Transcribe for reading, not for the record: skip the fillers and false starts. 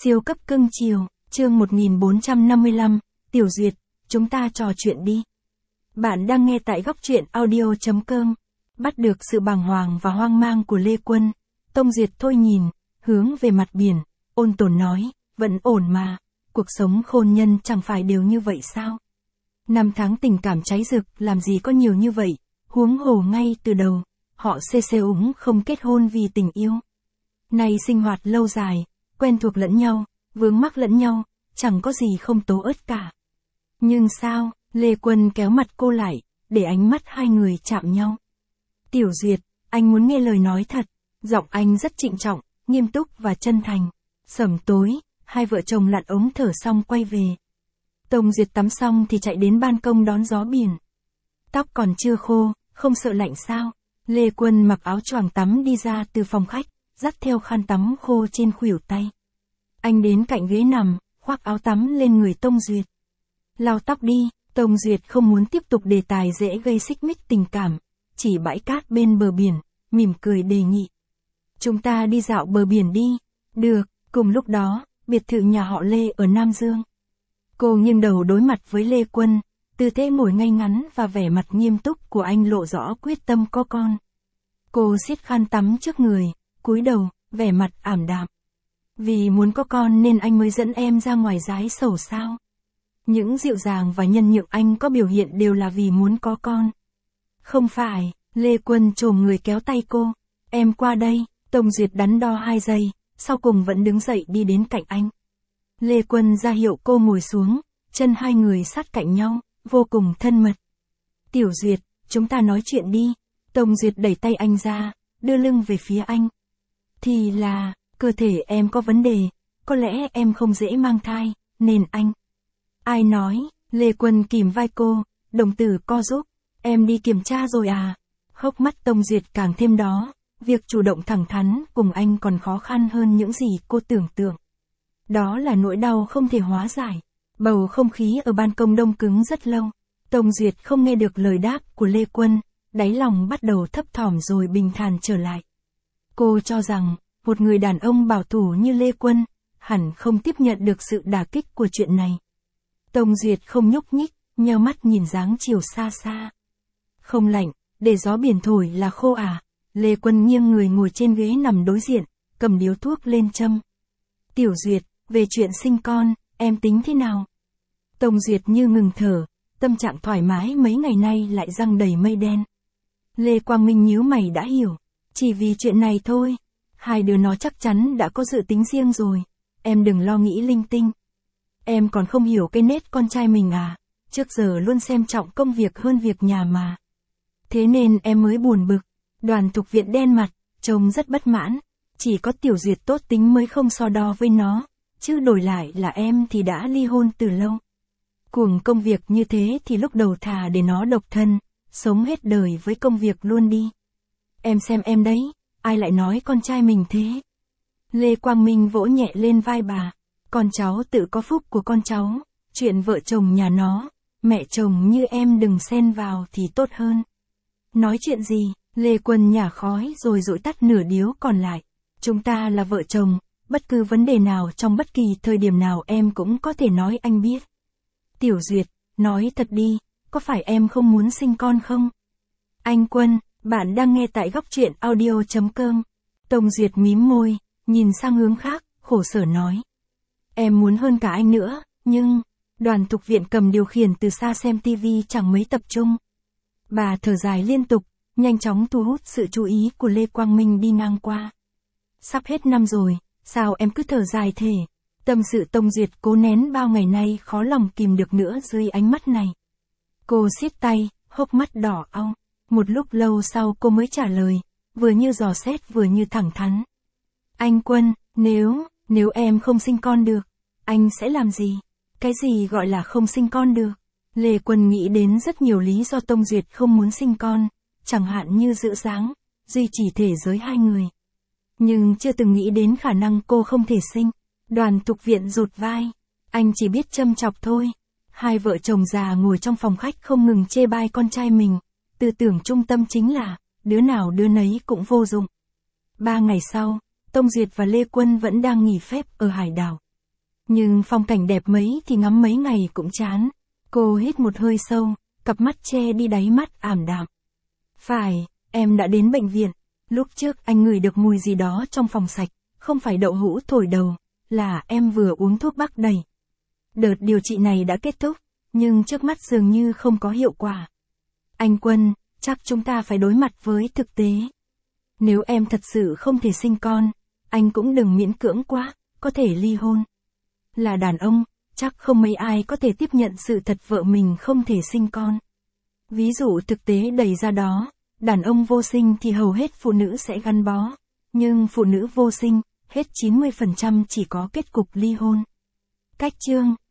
Siêu cấp cưng chiều, chương 1455, Tiểu Duyệt, chúng ta trò chuyện đi. Bạn đang nghe tại góc truyện audio.com. Bắt được sự bàng hoàng và hoang mang của Lê Quân, Tông Duyệt thôi nhìn, hướng về mặt biển, ôn tồn nói, vẫn ổn mà, cuộc sống hôn nhân chẳng phải đều như vậy sao? Năm tháng tình cảm cháy rực làm gì có nhiều như vậy, huống hồ ngay từ đầu, họ úng không kết hôn vì tình yêu. Nay sinh hoạt lâu dài, quen thuộc lẫn nhau, vướng mắc lẫn nhau, chẳng có gì không tố ớt cả. Nhưng sao, Lê Quân kéo mặt cô lại, để ánh mắt hai người chạm nhau. Tiểu Duyệt, anh muốn nghe lời nói thật, giọng anh rất trịnh trọng, nghiêm túc và chân thành. Sẩm tối, hai vợ chồng lặn ống thở xong quay về. Tông Duyệt tắm xong thì chạy đến ban công đón gió biển. Tóc còn chưa khô, không sợ lạnh sao? Lê Quân mặc áo choàng tắm đi ra từ phòng khách, dắt theo khăn tắm khô trên khuỷu tay. Anh đến cạnh ghế nằm, khoác áo tắm lên người Tông Duyệt. Lau tóc đi, Tông Duyệt không muốn tiếp tục đề tài dễ gây xích mích tình cảm, chỉ bãi cát bên bờ biển, mỉm cười đề nghị. Chúng ta đi dạo bờ biển đi. Được, cùng lúc đó, biệt thự nhà họ Lê ở Nam Dương. Cô nghiêng đầu đối mặt với Lê Quân, tư thế ngồi ngay ngắn và vẻ mặt nghiêm túc của anh lộ rõ quyết tâm có con. Cô siết khăn tắm trước người, cúi đầu, vẻ mặt ảm đạm. Vì muốn có con nên anh mới dẫn em ra ngoài dái sầu sao? Những dịu dàng và nhân nhượng anh có biểu hiện đều là vì muốn có con. Không phải, Lê Quân chồm người kéo tay cô. Em qua đây, Tông Duyệt đắn đo 2 giây, sau cùng vẫn đứng dậy đi đến cạnh anh. Lê Quân ra hiệu cô ngồi xuống, chân hai người sát cạnh nhau, vô cùng thân mật. Tiểu Duyệt, chúng ta nói chuyện đi. Tông Duyệt đẩy tay anh ra, đưa lưng về phía anh. Thì là, cơ thể em có vấn đề, có lẽ em không dễ mang thai, nên anh. Ai nói, Lê Quân kìm vai cô, đồng tử co rúm, em đi kiểm tra rồi à? Hốc mắt Tông Duyệt càng thêm đó, việc chủ động thẳng thắn cùng anh còn khó khăn hơn những gì cô tưởng tượng. Đó là nỗi đau không thể hóa giải. Bầu không khí ở ban công đông cứng rất lâu. Tông Duyệt không nghe được lời đáp của Lê Quân, đáy lòng bắt đầu thấp thỏm rồi bình thản trở lại. Cô cho rằng, một người đàn ông bảo thủ như Lê Quân, hẳn không tiếp nhận được sự đả kích của chuyện này. Tông Duyệt không nhúc nhích, nheo mắt nhìn dáng chiều xa xa. Không lạnh, để gió biển thổi là khô à? Lê Quân nghiêng người ngồi trên ghế nằm đối diện, cầm điếu thuốc lên châm. Tiểu Duyệt, về chuyện sinh con, em tính thế nào? Tông Duyệt như ngừng thở, tâm trạng thoải mái mấy ngày nay lại giăng đầy mây đen. Lê Quang Minh nhíu mày đã hiểu, chỉ vì chuyện này thôi. Hai đứa nó chắc chắn đã có dự tính riêng rồi, em đừng lo nghĩ linh tinh. Em còn không hiểu cái nết con trai mình à, trước giờ luôn xem trọng công việc hơn việc nhà mà. Thế nên em mới buồn bực. Đoàn Thục Viện đen mặt, trông rất bất mãn, chỉ có Tiểu Duyệt tốt tính mới không so đo với nó, chứ đổi lại là em thì đã ly hôn từ lâu. Cuồng công việc như thế thì lúc đầu thà để nó độc thân, sống hết đời với công việc luôn đi. Em xem em đấy, ai lại nói con trai mình thế? Lê Quang Minh vỗ nhẹ lên vai bà, con cháu tự có phúc của con cháu, chuyện vợ chồng nhà nó, mẹ chồng như em đừng xen vào thì tốt hơn. Nói chuyện gì? Lê Quân nhả khói rồi dụi tắt nửa điếu còn lại. Chúng ta là vợ chồng, bất cứ vấn đề nào trong bất kỳ thời điểm nào em cũng có thể nói anh biết. Tiểu Duyệt, nói thật đi, có phải em không muốn sinh con không? Anh Quân, bạn đang nghe tại góc truyện audio.com. Tông Duyệt mím môi, nhìn sang hướng khác, khổ sở nói. Em muốn hơn cả anh nữa, nhưng... Đoàn Thục Viện cầm điều khiển từ xa xem tivi chẳng mấy tập trung. Bà thở dài liên tục, nhanh chóng thu hút sự chú ý của Lê Quang Minh đi ngang qua. Sắp hết năm rồi, sao em cứ thở dài thế? Tâm sự Tông Duyệt cố nén bao ngày nay khó lòng kìm được nữa dưới ánh mắt này. Cô siết tay, hốc mắt đỏ au. Một lúc lâu sau cô mới trả lời, vừa như dò xét vừa như thẳng thắn. Anh Quân, nếu em không sinh con được, anh sẽ làm gì? Cái gì gọi là không sinh con được? Lê Quân nghĩ đến rất nhiều lý do Tông Duyệt không muốn sinh con, chẳng hạn như giữ dáng, duy trì thể giới hai người. Nhưng chưa từng nghĩ đến khả năng cô không thể sinh. Đoàn Thục Viện rụt vai, anh chỉ biết châm chọc thôi. Hai vợ chồng già ngồi trong phòng khách không ngừng chê bai con trai mình, tư tưởng trung tâm chính là, đứa nào đứa nấy cũng vô dụng. 3 ngày sau, Tông Duyệt và Lê Quân vẫn đang nghỉ phép ở hải đảo. Nhưng phong cảnh đẹp mấy thì ngắm mấy ngày cũng chán. Cô hít một hơi sâu, cặp mắt che đi đáy mắt ảm đạm. Phải, em đã đến bệnh viện. Lúc trước anh ngửi được mùi gì đó trong phòng sạch, không phải đậu hũ thổi đầu, là em vừa uống thuốc bắc đầy. Đợt điều trị này đã kết thúc, nhưng trước mắt dường như không có hiệu quả. Anh Quân, chắc chúng ta phải đối mặt với thực tế. Nếu em thật sự không thể sinh con, anh cũng đừng miễn cưỡng quá, có thể ly hôn. Là đàn ông, chắc không mấy ai có thể tiếp nhận sự thật vợ mình không thể sinh con. Ví dụ thực tế đầy ra đó, đàn ông vô sinh thì hầu hết phụ nữ sẽ gắn bó, nhưng phụ nữ vô sinh, hết 90% chỉ có kết cục ly hôn. Cách chương